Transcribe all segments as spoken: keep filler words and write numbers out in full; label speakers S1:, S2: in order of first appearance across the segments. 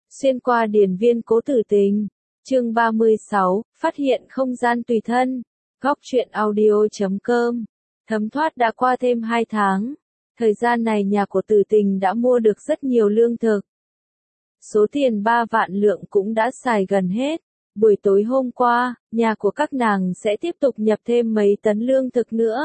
S1: Xuyên qua điền viên cố tử tình. Chương ba mươi sáu, phát hiện không gian tùy thân. Góc truyện audio chấm com. Thấm thoát đã qua thêm hai tháng. Thời gian này nhà của tử tình đã mua được rất nhiều lương thực. Số tiền ba vạn lượng cũng đã xài gần hết. Buổi tối hôm qua, nhà của các nàng sẽ tiếp tục nhập thêm mấy tấn lương thực nữa.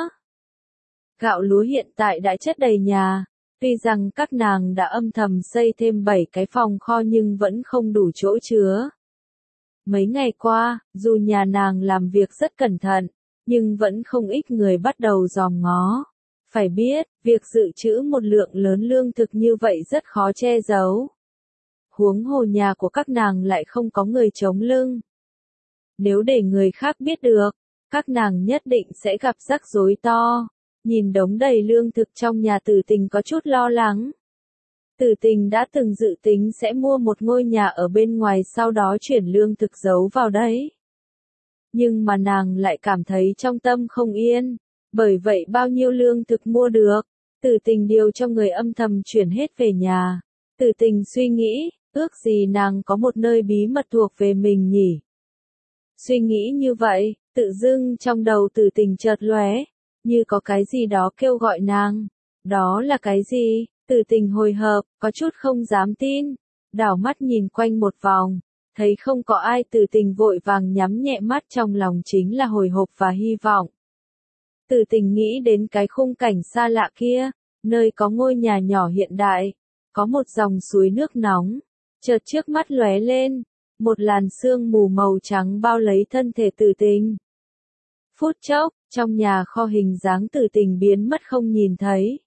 S1: Gạo lúa hiện tại đã chất đầy nhà. Tuy rằng các nàng đã âm thầm xây thêm bảy cái phòng kho nhưng vẫn không đủ chỗ chứa. Mấy ngày qua, dù nhà nàng làm việc rất cẩn thận, nhưng vẫn không ít người bắt đầu dòm ngó. Phải biết, việc dự trữ một lượng lớn lương thực như vậy rất khó che giấu. Huống hồ nhà của các nàng lại không có người chống lưng. Nếu để người khác biết được, các nàng nhất định sẽ gặp rắc rối to. Nhìn đống đầy lương thực trong nhà tử tình có chút lo lắng. Tử tình đã từng dự tính sẽ mua một ngôi nhà ở bên ngoài sau đó chuyển lương thực giấu vào đấy. Nhưng mà nàng lại cảm thấy trong tâm không yên. Bởi vậy bao nhiêu lương thực mua được, tử tình điều cho người âm thầm chuyển hết về nhà. Tử tình suy nghĩ, ước gì nàng có một nơi bí mật thuộc về mình nhỉ. Suy nghĩ như vậy, tự dưng trong đầu tử tình chợt lóe. Như có cái gì đó kêu gọi nàng. Đó là cái gì? Tử tình hồi hộp, có chút không dám tin. Đảo mắt nhìn quanh một vòng. Thấy không có ai, tử tình vội vàng nhắm nhẹ mắt, trong lòng chính là hồi hộp và hy vọng. Tử tình nghĩ đến cái khung cảnh xa lạ kia. Nơi có ngôi nhà nhỏ hiện đại. Có một dòng suối nước nóng. Chợt trước mắt lóe lên. Một làn sương mù màu trắng bao lấy thân thể tử tình. Phút chốc, trong nhà kho hình dáng tử tình biến mất không nhìn thấy.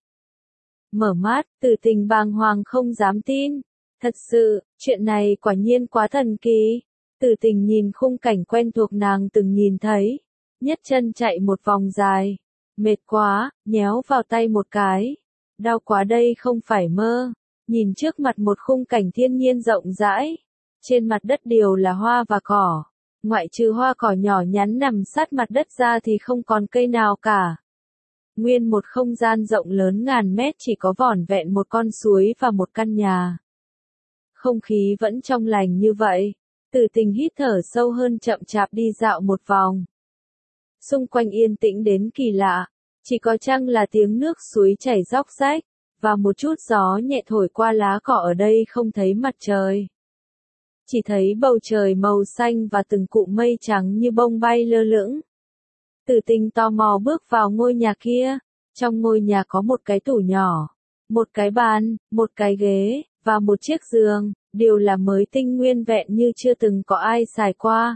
S1: Mở mắt, tử tình bàng hoàng không dám tin. Thật sự, chuyện này quả nhiên quá thần kỳ. Tử tình nhìn khung cảnh quen thuộc nàng từng nhìn thấy. Nhất chân chạy một vòng dài. Mệt quá, nhéo vào tay một cái. Đau quá, đây không phải mơ. Nhìn trước mặt một khung cảnh thiên nhiên rộng rãi. Trên mặt đất đều là hoa và cỏ. Ngoại trừ hoa cỏ nhỏ nhắn nằm sát mặt đất ra thì không còn cây nào cả. Nguyên một không gian rộng lớn ngàn mét chỉ có vỏn vẹn một con suối và một căn nhà. Không khí vẫn trong lành như vậy. Tử tình hít thở sâu hơn, chậm chạp đi dạo một vòng. Xung quanh yên tĩnh đến kỳ lạ. Chỉ có chăng là tiếng nước suối chảy róc rách. Và một chút gió nhẹ thổi qua lá cỏ, ở đây không thấy mặt trời. Chỉ thấy bầu trời màu xanh và từng cụm mây trắng như bông bay lơ lửng. Tử tình tò mò bước vào ngôi nhà kia. Trong ngôi nhà có một cái tủ nhỏ, một cái bàn, một cái ghế, và một chiếc giường, đều là mới tinh nguyên vẹn như chưa từng có ai xài qua.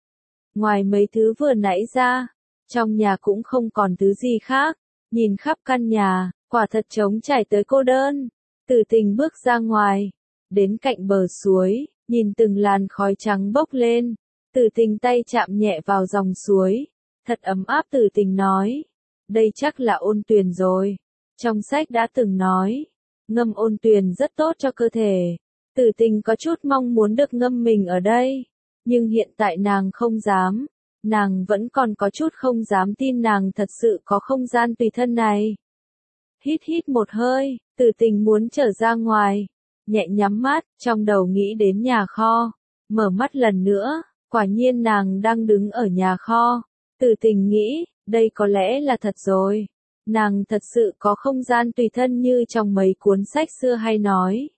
S1: Ngoài mấy thứ vừa nãy ra, trong nhà cũng không còn thứ gì khác. Nhìn khắp căn nhà, quả thật trống trải tới cô đơn. Tử tình bước ra ngoài, đến cạnh bờ suối. Nhìn từng làn khói trắng bốc lên, tử tình tay chạm nhẹ vào dòng suối. Thật ấm áp, tử tình nói. Đây chắc là ôn tuyền rồi. Trong sách đã từng nói, ngâm ôn tuyền rất tốt cho cơ thể. Tử tình có chút mong muốn được ngâm mình ở đây. Nhưng hiện tại nàng không dám. Nàng vẫn còn có chút không dám tin nàng thật sự có không gian tùy thân này. Hít hít một hơi, tử tình muốn trở ra ngoài. Nhẹ nhắm mắt, trong đầu nghĩ đến nhà kho. Mở mắt lần nữa, quả nhiên nàng đang đứng ở nhà kho. Tử tình nghĩ, đây có lẽ là thật rồi. Nàng thật sự có không gian tùy thân như trong mấy cuốn sách xưa hay nói.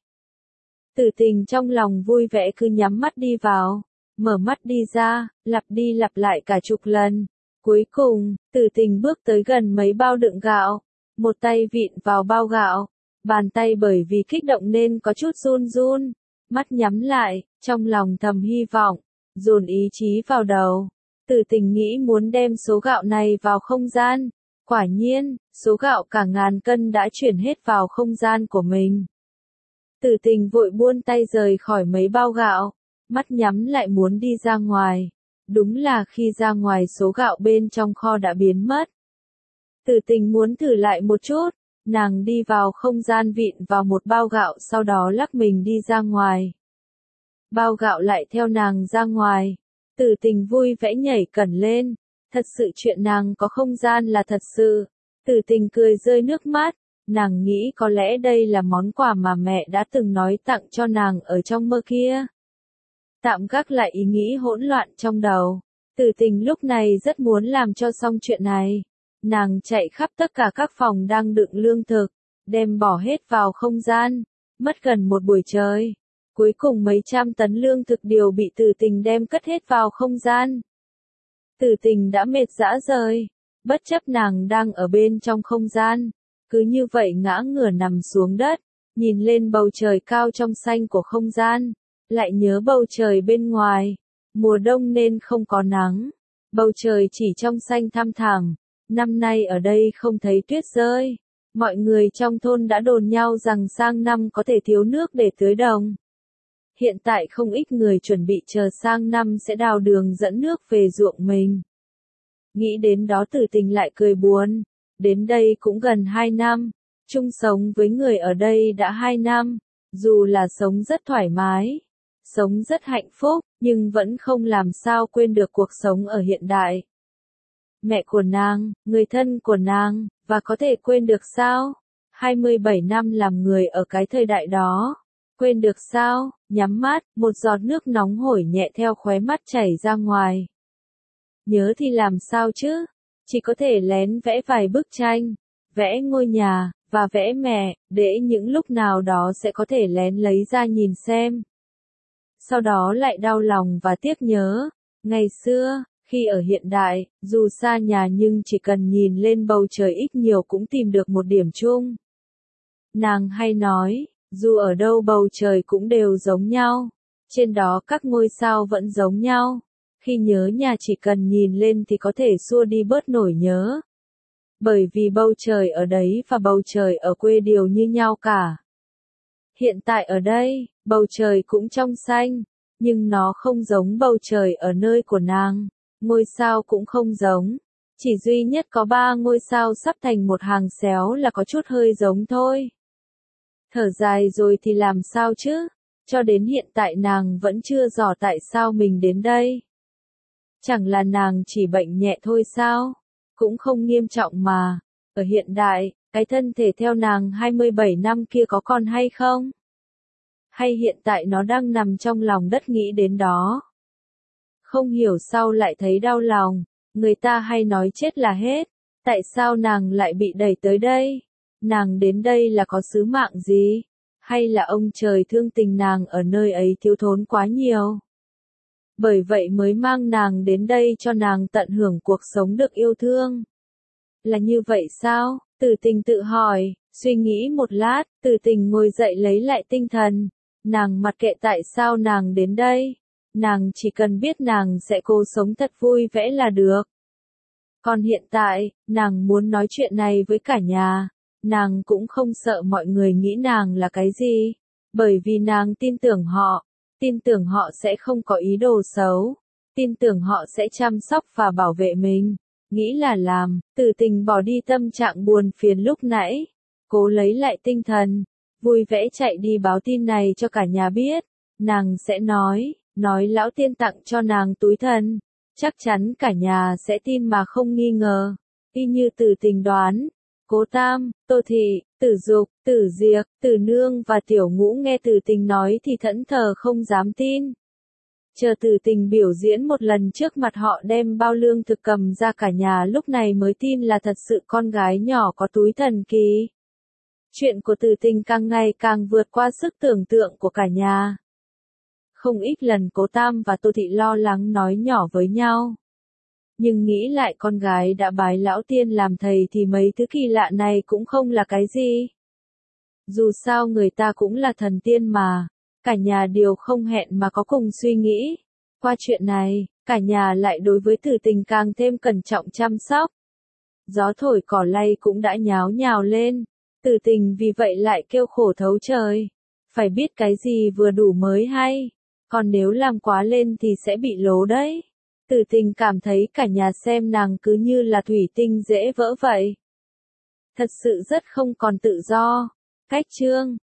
S1: Tử tình trong lòng vui vẻ cứ nhắm mắt đi vào. Mở mắt đi ra, lặp đi lặp lại cả chục lần. Cuối cùng, tử tình bước tới gần mấy bao đựng gạo. Một tay vịn vào bao gạo. Bàn tay bởi vì kích động nên có chút run run, mắt nhắm lại, trong lòng thầm hy vọng, dồn ý chí vào đầu. Tử tình nghĩ muốn đem số gạo này vào không gian. Quả nhiên, số gạo cả ngàn cân đã chuyển hết vào không gian của mình. Tử tình vội buông tay rời khỏi mấy bao gạo, mắt nhắm lại muốn đi ra ngoài. Đúng là khi ra ngoài số gạo bên trong kho đã biến mất. Tử tình muốn thử lại một chút. Nàng đi vào không gian vịn vào một bao gạo, sau đó lắc mình đi ra ngoài. Bao gạo lại theo nàng ra ngoài. Tử tình vui vẻ nhảy cẩn lên. Thật sự chuyện nàng có không gian là thật sự. Tử tình cười rơi nước mắt. Nàng nghĩ có lẽ đây là món quà mà mẹ đã từng nói tặng cho nàng ở trong mơ kia. Tạm gác lại ý nghĩ hỗn loạn trong đầu. Tử Tình lúc này rất muốn làm cho xong chuyện này. Nàng chạy khắp tất cả các phòng đang đựng lương thực, đem bỏ hết vào không gian, mất gần một buổi trời. Cuối cùng mấy trăm tấn lương thực đều bị Tử Tình đem cất hết vào không gian. Tử Tình đã mệt rã rời, bất chấp nàng đang ở bên trong không gian, cứ như vậy ngã ngửa nằm xuống đất, nhìn lên bầu trời cao trong xanh của không gian, lại nhớ bầu trời bên ngoài, mùa đông nên không có nắng, bầu trời chỉ trong xanh thăm thẳm, năm nay ở đây không thấy tuyết rơi, mọi người trong thôn đã đồn nhau rằng sang năm có thể thiếu nước để tưới đồng. Hiện tại không ít người chuẩn bị chờ sang năm sẽ đào đường dẫn nước về ruộng mình. Nghĩ đến đó Tử Tình lại cười buồn, đến đây cũng gần hai năm, chung sống với người ở đây đã hai năm, dù là sống rất thoải mái, sống rất hạnh phúc, nhưng vẫn không làm sao quên được cuộc sống ở hiện đại. Mẹ của nàng, người thân của nàng, và có thể quên được sao? hai mươi bảy năm làm người ở cái thời đại đó. Quên được sao? Nhắm mắt, một giọt nước nóng hổi nhẹ theo khóe mắt chảy ra ngoài. Nhớ thì làm sao chứ? Chỉ có thể lén vẽ vài bức tranh, vẽ ngôi nhà, và vẽ mẹ, để những lúc nào đó sẽ có thể lén lấy ra nhìn xem. Sau đó lại đau lòng và tiếc nhớ. Ngày xưa, khi ở hiện đại, dù xa nhà nhưng chỉ cần nhìn lên bầu trời ít nhiều cũng tìm được một điểm chung. Nàng hay nói, dù ở đâu bầu trời cũng đều giống nhau, trên đó các ngôi sao vẫn giống nhau. Khi nhớ nhà chỉ cần nhìn lên thì có thể xua đi bớt nỗi nhớ. Bởi vì bầu trời ở đấy và bầu trời ở quê đều như nhau cả. Hiện tại ở đây, bầu trời cũng trong xanh, nhưng nó không giống bầu trời ở nơi của nàng, ngôi sao cũng không giống. Chỉ duy nhất có ba ngôi sao sắp thành một hàng xéo là có chút hơi giống thôi. Thở dài rồi thì làm sao chứ? Cho đến hiện tại nàng vẫn chưa rõ tại sao mình đến đây. Chẳng là nàng chỉ bệnh nhẹ thôi sao? Cũng không nghiêm trọng mà. Ở hiện đại, cái thân thể theo nàng hai mươi bảy năm kia có còn hay không? Hay hiện tại nó đang nằm trong lòng đất nghĩ đến đó? Không hiểu sao lại thấy đau lòng. Người ta hay nói chết là hết. Tại sao nàng lại bị đẩy tới đây? Nàng đến đây là có sứ mạng gì? Hay là ông trời thương tình nàng ở nơi ấy thiếu thốn quá nhiều? Bởi vậy mới mang nàng đến đây cho nàng tận hưởng cuộc sống được yêu thương. Là như vậy sao? Tử Tình tự hỏi, suy nghĩ một lát, Tử Tình ngồi dậy lấy lại tinh thần. Nàng mặc kệ tại sao nàng đến đây. Nàng chỉ cần biết nàng sẽ cố sống thật vui vẻ là được. Còn hiện tại, nàng muốn nói chuyện này với cả nhà. Nàng cũng không sợ mọi người nghĩ nàng là cái gì. Bởi vì nàng tin tưởng họ. Tin tưởng họ sẽ không có ý đồ xấu. Tin tưởng họ sẽ chăm sóc và bảo vệ mình. Nghĩ là làm, Tử Tình bỏ đi tâm trạng buồn phiền lúc nãy. Cố lấy lại tinh thần. Vui vẻ chạy đi báo tin này cho cả nhà biết. Nàng sẽ nói, nói lão tiên tặng cho nàng túi thần. Chắc chắn cả nhà sẽ tin mà không nghi ngờ. Y như Tử Tình đoán. Cố Tam, Tô Thị, Tử Dục, Tử Diệc, Tử Nương và Tiểu Ngũ nghe Tử Tình nói thì thẫn thờ không dám tin. Chờ Tử Tình biểu diễn một lần trước mặt họ đem bao lương thực cầm ra cả nhà lúc này mới tin là thật sự con gái nhỏ có túi thần kỳ. Chuyện của Tử Tình càng ngày càng vượt qua sức tưởng tượng của cả nhà. Không ít lần Cố Tam và Tô Thị lo lắng nói nhỏ với nhau. Nhưng nghĩ lại con gái đã bái lão tiên làm thầy thì mấy thứ kỳ lạ này cũng không là cái gì. Dù sao người ta cũng là thần tiên mà. Cả nhà đều không hẹn mà có cùng suy nghĩ. Qua chuyện này, cả nhà lại đối với Tử Tình càng thêm cẩn trọng chăm sóc. Gió thổi cỏ lay cũng đã nháo nhào lên. Tử Tình vì vậy lại kêu khổ thấu trời. Phải biết cái gì vừa đủ mới hay. Còn nếu làm quá lên thì sẽ bị lố đấy. Tử Tình cảm thấy cả nhà xem nàng cứ như là thủy tinh dễ vỡ vậy. Thật sự rất không còn tự do. Cách chương